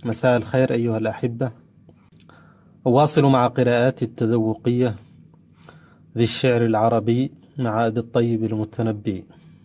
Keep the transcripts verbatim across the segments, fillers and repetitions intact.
مساء الخير أيها الأحبة. أواصل مع قراءات التذوقية في الشعر العربي مع أبي الطيب المتنبي.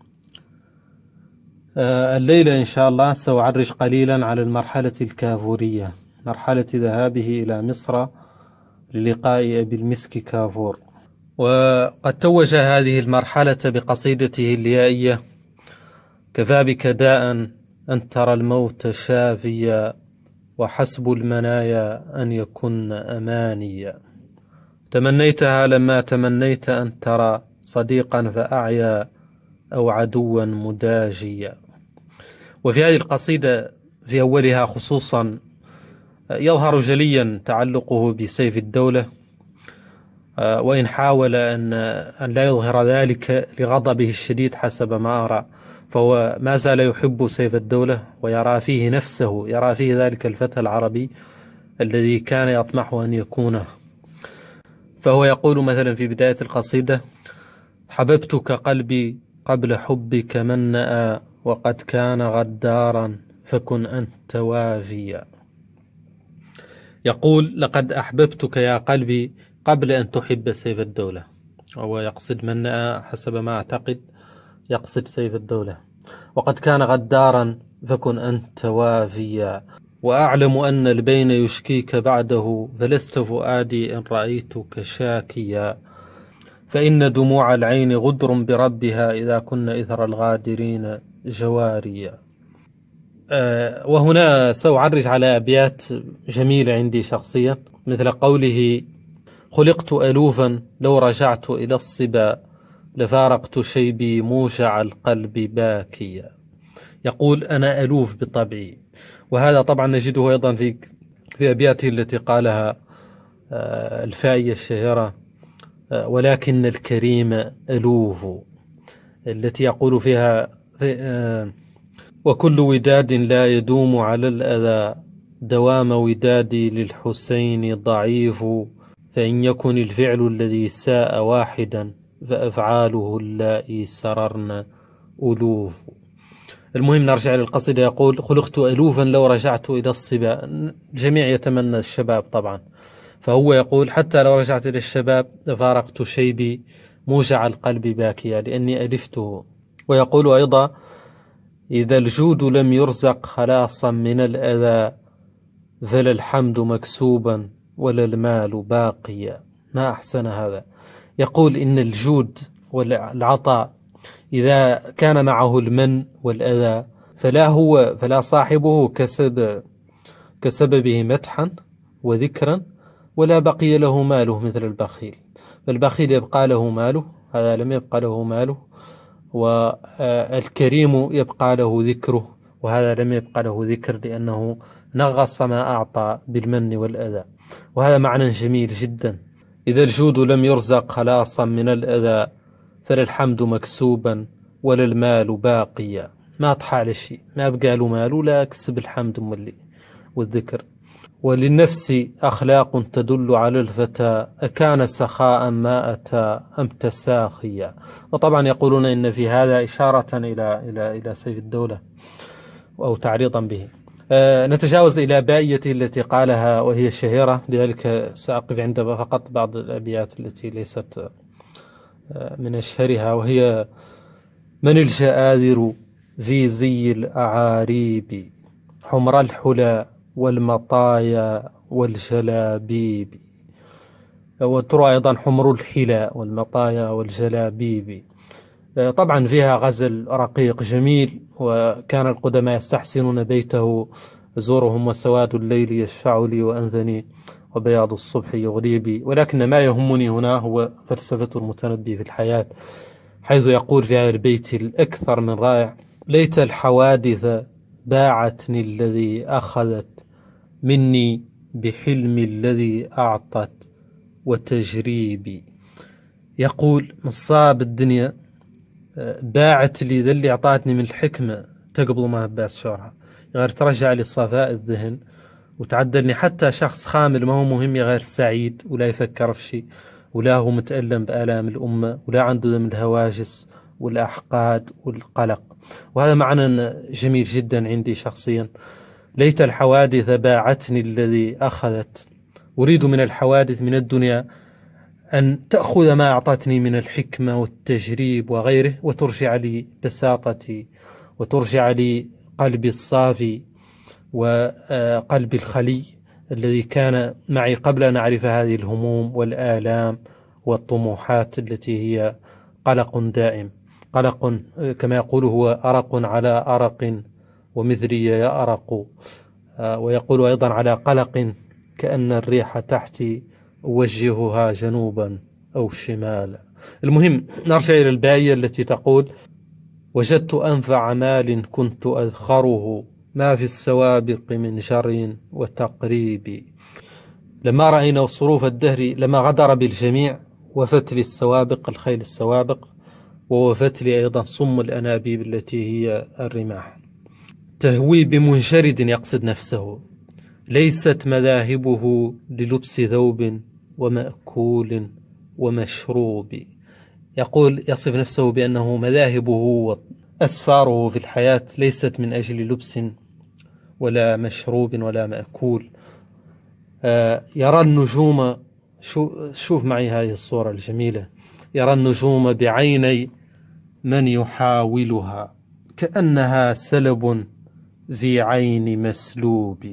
آه الليلة إن شاء الله سأعرج قليلا على المرحلة الكافورية، مرحلة ذهابه إلى مصر للقاء أبي المسك كافور. وقد توج هذه المرحلة بقصيدته اليائية: كفى بك داء أن ترى الموت شافيا، وحسب المنايا أن يكن أمانيا. تمنيتها لما تمنيت أن ترى صديقا فأعيا، أو عدوا مداجيا. وفي هذه القصيدة في أولها خصوصا يظهر جليا تعلقه بسيف الدولة، وإن حاول أن أن لا يظهر ذلك لغضبه الشديد حسب ما أرى، فهو ما زال يحب سيف الدولة ويرى فيه نفسه، يرى فيه ذلك الفتى العربي الذي كان يطمح أن يكونه. فهو يقول مثلا في بداية القصيدة: حببتك قلبي قبل حبك من نأى، وقد كان غدارا فكن أنت وافيا. يقول: لقد أحببتك يا قلبي قبل أن تحب سيف الدولة. هو يقصد من نأى حسب ما أعتقد، يقصد سيف الدولة. وقد كان غدارا فكن أنت وافيا، وأعلم أن البين يشكيك بعده، فلست فؤادي إن رأيتك شاكيا. فإن دموع العين غدر بربها، إذا كن إثر الغادرين جواريا. أه وهنا سأعرج على أبيات جميلة عندي شخصيا، مثل قوله: خلقت ألوفا لو رجعت إلى الصبا، لفارقت شيبي موجع القلب باكيا. يقول: أنا ألوف بطبعي. وهذا طبعا نجده أيضا في في أبياته التي قالها الفائية الشهيرة: ولكن الكريم ألوف، التي يقول فيها: وكل وداد لا يدوم على الأذى، دوام ودادي للحسين ضعيف، فإن يكن الفعل الذي ساء واحدا، فأفعاله اللائي سررن ألوف. المهم نرجع للقصيدة. يقول: خلقت ألوفا لو رجعت إلى الصبا. الجميع يتمنى الشباب طبعا، فهو يقول: حتى لو رجعت إلى الشباب لفارقت شيبي موجع القلب باكيا، لأني ألفته. ويقول أيضا: إذا الجود لم يرزق خلاصا من الأذى، فلا الحمد مكسوبا ولا المال باقيا. ما أحسن هذا. يقول: إن الجود والعطاء إذا كان معه المن والأذى، فلا هو فلا صاحبه كسب كسببه مدحا وذكرا، ولا بقي له ماله مثل البخيل. فالبخيل يبقى له ماله، هذا لم يبقى له ماله. والكريم يبقى له ذكره، وهذا لم يبقى له ذكر، لأنه نغص ما أعطى بالمن والأذى. وهذا معنى جميل جدا: إذا الجود لم يرزق خلاصا من الأذى، فلا الحمد مكسوبا ولا المال باقيا. ما طحى على شيء، ما بقى له مال ولا كسب الحمد مولي والذكر. وللنفس أخلاق تدل على الفتى، أكان سخاء ما أتى أم تساخيا. وطبعا يقولون إن في هذا إشارة إلى إلى إلى سيف الدولة أو تعريضا به. أه نتجاوز إلى بائيته التي قالها وهي الشهيرة، لذلك سأقف عند فقط بعض الأبيات التي ليست من أشهرها، وهي: من الجآذر في زي الأعاريب، حمر الحلى والمطايا والجلابيب. وترى أيضا حمر الحلى والمطايا والجلابيب. طبعا فيها غزل رقيق جميل، وكان القدماء يستحسنون بيته: زورهم وسواد الليل يشفع لي، وأنذني وبياض الصبح يغريبي. ولكن ما يهمني هنا هو فلسفة المتنبي في الحياة، حيث يقول في هذا البيت الأكثر من رائع: ليت الحوادث باعتني الذي أخذت مني، بحلمي الذي أعطت وتجريبي. يقول: مصاب الدنيا باعت لي ذا اللي أعطاتني من الحكمة تقبل ما هباس شورها، غير ترجع لي صفاء الذهن، وتعدلني حتى شخص خامل ما هو مهم، غير سعيد ولا يفكر في شيء، ولا هو متألم بآلام الأمة، ولا عنده من الهواجس والأحقاد والقلق. وهذا معنى جميل جدا عندي شخصيا. ليت الحوادث باعتني الذي أخذت. أريد من الحوادث من الدنيا أن تأخذ ما أعطتني من الحكمة والتجريب وغيره، وترجع لي بساطتي، وترجع لي قلبي الصافي وقلبي الخلي الذي كان معي قبل أن أعرف هذه الهموم والآلام والطموحات التي هي قلق دائم. قلق كما يقول هو أرق على أرق ومثلي يأرق، ويقول أيضا على قلق كأن الريح تحتي أوجهها جنوبا أو شمالا. المهم نرجع إلى الباقية التي تقول: وجدت أنفع مال كنت أذخره، ما في السوابق من جر وتقريب. لما رأينا صروف الدهر لما غدر بالجميع، وفت لي السوابق، الخيل السوابق، ووفت لي أيضا صم الأنابيب التي هي الرماح. تهوي بمنشرد، يقصد نفسه، ليست مذاهبه للبس ثوب ومأكول ومشروب. يقول يصف نفسه بأنه مذاهبه وأسفاره في الحياة ليست من أجل لبس ولا مشروب ولا مأكول. آه يرى النجوم، شوف معي هذه الصورة الجميلة، يرى النجوم بعيني من يحاولها، كأنها سلب في عين مسلوب.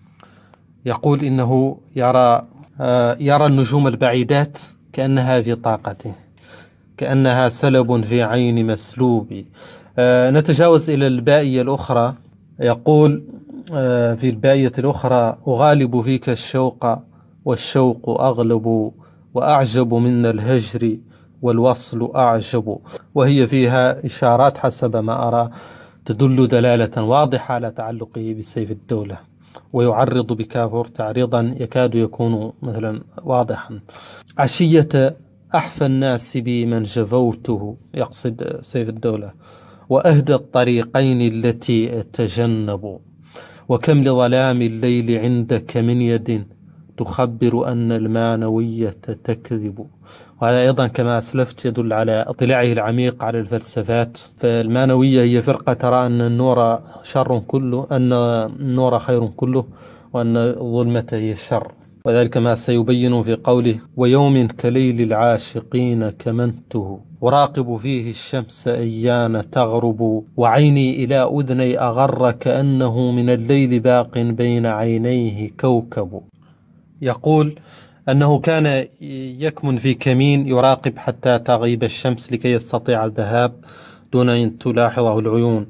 يقول إنه يرى آه يرى النجوم البعيدات كأنها في طاقته، كأنها سلب في عين مسلوب. آه نتجاوز إلى البائية الأخرى. يقول آه في البائية الأخرى: أغالب فيك الشوق والشوق أغلب، وأعجب من الهجر والوصل أعجب. وهي فيها إشارات حسب ما أرى تدل دلالة واضحة على تعلقه بسيف الدولة، ويعرض بكافور تعريضا يكاد يكون مثلا واضحا: عشية أحفى الناس بي من جفوته، يقصد سيف الدولة، وأهدى الطريقين التي أتجنب، وكم لظلام الليل عندك من يد تخبر أن المانوية تكذب. وهذا أيضا كما أسلفت يدل على اطلاعه العميق على الفلسفات. فالمانوية هي فرقة ترى أن النور شر كله، أن النور خير كله، وأن الظلمة هي الشر. وذلك ما سيبين في قوله: ويوم كليل العاشقين كمنته، أراقب فيه الشمس أيان تغرب، وعيني إلى أذني أغر كأنه من الليل باق بين عينيه كوكب. يقول أنه كان يكمن في كمين يراقب حتى تغيب الشمس لكي يستطيع الذهاب دون أن تلاحظه العيون،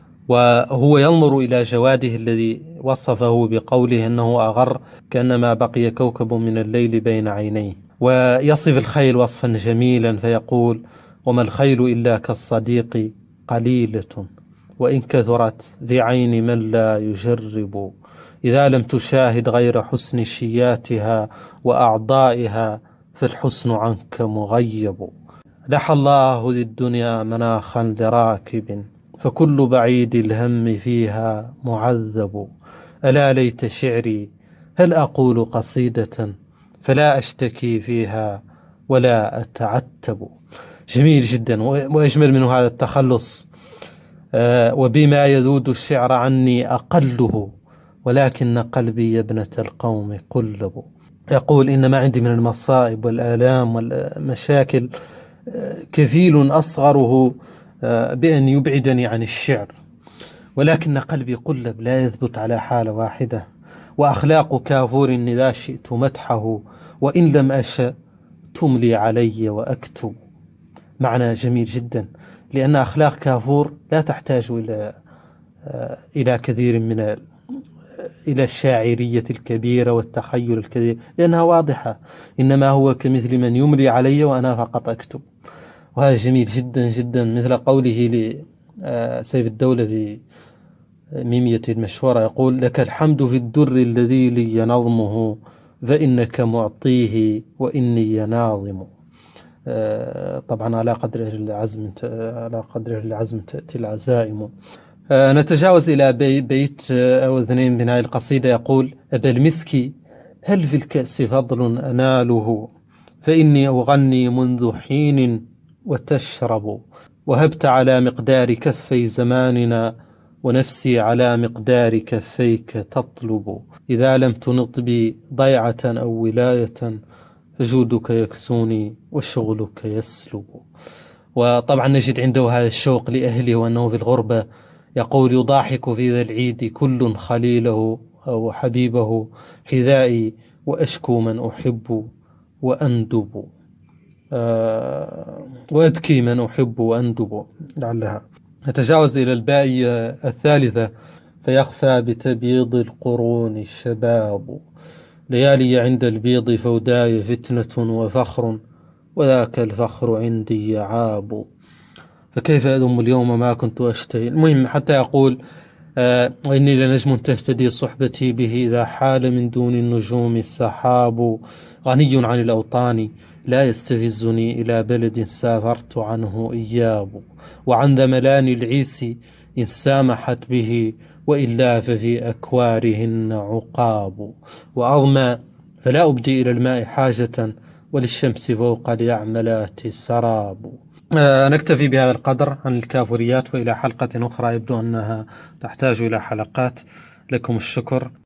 وهو ينظر إلى جواده الذي وصفه بقوله أنه أغر كأنما بقي كوكب من الليل بين عينيه. ويصف الخيل وصفا جميلا فيقول: وما الخيل إلا كالصديق قليلة، وإن كثرت في عين من لا يجرب، إذا لم تشاهد غير حسن شياتها وأعضائها فالحسن عنك مغيب. لحى الله ذي الدنيا مناخا لراكب، فكل بعيد الهم فيها معذب. ألا ليت شعري هل أقول قصيدة فلا أشتكي فيها ولا أتعتب. جميل جدا، وأجمل من هذا التخلص: آه وبما يذود الشعر عني أقله، ولكن قلبي يا ابنة القوم قلب. يقول: إن ما عندي من المصائب والآلام والمشاكل كفيل أصغره بأن يبعدني عن الشعر، ولكن قلبي قلب لا يثبت على حالة واحدة، وأخلاق كافور إذا شئت مدحه، وإن لم أشأ تملي علي وأكتب. معنى جميل جدا، لأن أخلاق كافور لا تحتاج إلى إلى كثير من إلى الشاعرية الكبيرة والتخيل الكبير، لأنها واضحة، إنما هو كمثل من يملي علي وأنا فقط أكتب. وهذا جميل جدا جدا، مثل قوله لسيف الدولة في ميمية المشهورة، يقول: لك الحمد في الدر الذي لي نظمه، فإنك معطيه وإني ناظم. طبعا على قدر العزم على قدر العزم تأتي العزائم. نتجاوز إلى بيت أو اثنين من هذه القصيدة. يقول: أبا المسك هل في الكأس فضل أناله، فإني أغني منذ حين وتشرب، وهبت على مقدار كفي زماننا ونفسي على مقدار كفيك تطلب. إذا لم تنط بي ضيعة أو ولاية فجودك يكسوني وشغلك يسلب. وطبعا نجد عنده هذا الشوق لأهله وأنه في الغربة، يقول: يضاحك في ذا العيد كل خليله أو حبيبه حذائي وأشكو من أحب وأندب. أه وأبكي من أحب وأندب. لعلها نتجاوز إلى الباء الثالثة: فيخفى بتبييض القرون الشباب. ليالي عند البيض فوداي فتنة وفخر، وذاك الفخر عندي يعاب. فكيف أذم اليوم ما كنت أشتهي. المهم حتى يقول: آه وإني لنجم تهتدي صحبتي به إذا حال من دون النجوم السحاب. غني عن الأوطان لا يستفزني إلى بلد سافرت عنه إياب. وعن ذملان العيس إن سامحت به، وإلا ففي أكوارهن عقاب. وأظمى فلا أبدي إلى الماء حاجة، وللشمس فوق اليعملات سراب. آه نكتفي بهذا القدر عن الكافوريات، وإلى حلقة أخرى يبدو أنها تحتاج إلى حلقات. لكم الشكر.